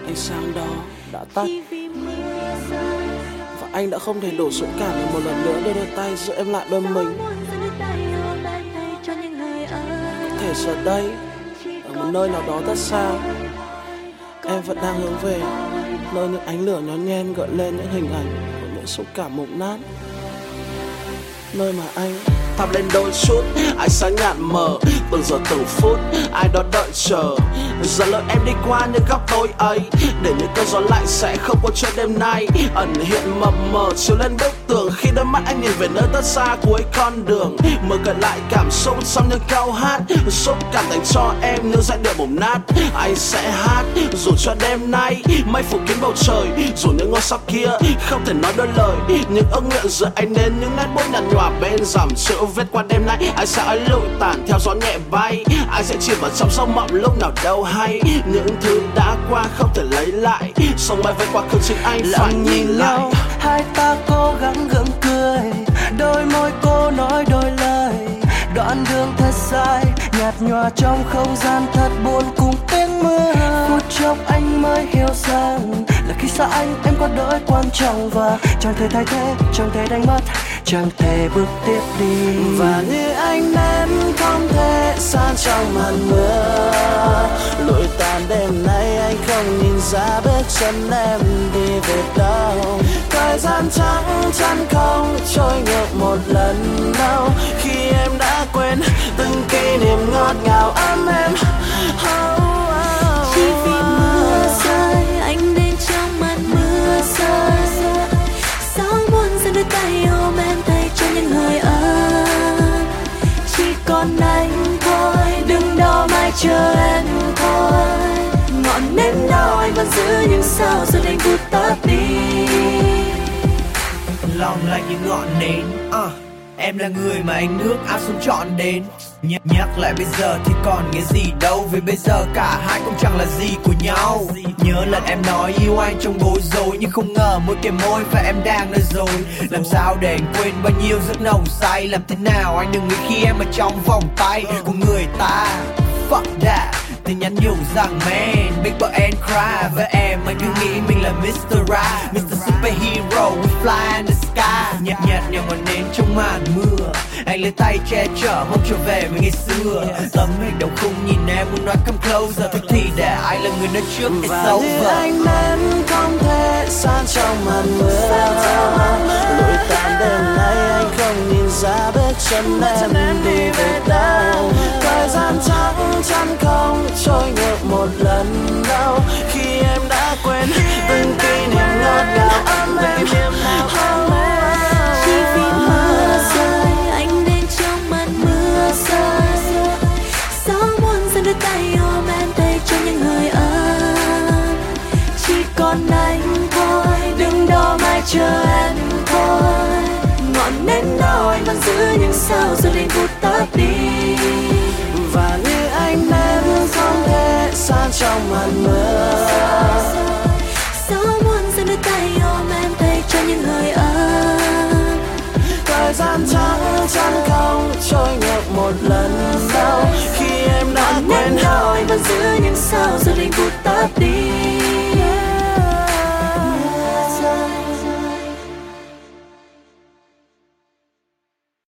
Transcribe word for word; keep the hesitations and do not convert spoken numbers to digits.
ánh sáng đó đã tắt, và anh đã không thể đổ dũng cảm để một lần nữa đưa đôi tay giữ em lại bên mình. Có thể giờ đây, ở một nơi nào đó rất xa, em vẫn đang hướng về nơi những ánh lửa nhón nhen gợi lên những hình ảnh của những xúc cảm mục nát. Nơi mà anh thắp lên đôi chút ánh sáng nhạt mờ, từng giờ từng phút ai đó đợi chờ. Giờ lỡ em đi qua những góc tối ấy, để những cơn gió lạnh sẽ không có cho đêm nay ẩn hiện mập mờ chiếu lên bức tường. Khi đôi mắt anh nhìn về nơi rất xa cuối con đường, mở gợi lại cảm xúc trong những câu hát, xúc cảm dành cho em những giai điệu bùng nát. Anh sẽ hát dù cho đêm nay mây phủ kín bầu trời, dù những ngôi sao kia không thể nói đôi lời, những ước nguyện giờ anh nên những nét bút nhạt nhòa bên dòng chữ viết qua đêm nay. Anh sẽ ấy lụi tàn theo gió nhẹ bay, anh sẽ chìm vào trong sông mộng lúc nào đâu hay. Những thứ đã qua không thể lấy lại, sông bay với quá khứ chính anh phải nhìn lại. Hai ta cố gắng gượng cười, đôi môi cô nói đôi lời. Đoạn đường thật dài, nhạt nhòa trong không gian thật buồn cùng tiếng mưa. Phút chốc anh mới hiểu rằng là khi xa anh em có đôi quan trọng, và chẳng thể thay thế, chẳng thể đánh mất, chẳng thể bước tiếp đi. Và như ánh nến không thể san trong màn mưa, lụi tàn đêm nay anh không nhìn ra bước chân em đi về đâu. Thời gian trắng chắn không trôi ngược một lần đâu, khi em đã quên từng kỷ niệm ngọt ngào ấm êm. Oh, oh, chỉ vì mưa rơi anh đến trong màn mưa rơi, gió buồn giăng đôi tay ôm em thay cho những hơi ấm. Chỉ còn anh thôi, đừng đâu mãi chờ em thôi. Ngọn nến đâu anh vẫn giữ nhưng sao giờ anh vụt tắt đi. Lòng là những ngọn nến, uh, em là người mà anh ước áp xuống trọn đến. Nhắc, nhắc lại bây giờ thì còn nghĩa gì đâu, vì bây giờ cả hai cũng chẳng là gì của nhau. Nhớ lần em nói yêu anh trong bối rối, nhưng không ngờ môi kề môi và em đang nói dối. Làm sao để anh quên bao nhiêu giấc nồng say, làm thế nào anh đừng nghĩ khi em ở trong vòng tay của người ta. Fuck that, tin nhắn nhủ rằng man, big boy and cry. Với em anh cứ nghĩ mình là mít tơ Right, mít tơ Superhero, we fly in the sky. Nhạt nhạt nhòa ngọn nến trong màn mưa, anh lấy tay che chở mong trở về với ngày xưa. Tấm hình đầu khung nhìn em muốn nói come closer, thôi thì để ai là người nói trước it's over. Và như ánh nến không thể san trong màn mưa, lụi tàn đêm nay anh không nhìn ra bước chân em đi về đâu. Thời gian trắng chắn không trôi ngược một lần đâu, khi em đã quên từng kỷ niệm ngọt ngào ấm êm. Chỉ vì mưa rơi anh đến trong màn mưa rơi, gió buồn giăng đôi tay ôm em thay cho những hơi ấm. Chỉ còn anh thôi, đừng đâu mãi chờ em thôi. Ngọn nến đâu anh vẫn giữ nhưng sao giờ anh vụt tắt đi. Và như ánh nến không thể san trong màn mưa, gió buồn giăng đôi tay ôm em thay cho những hơi ấm. thời gian trắng chắn không trôi ngược một lần đâu, khi em đã quên đâu anh vẫn giữ nhưng sao giờ anh vụt tắt.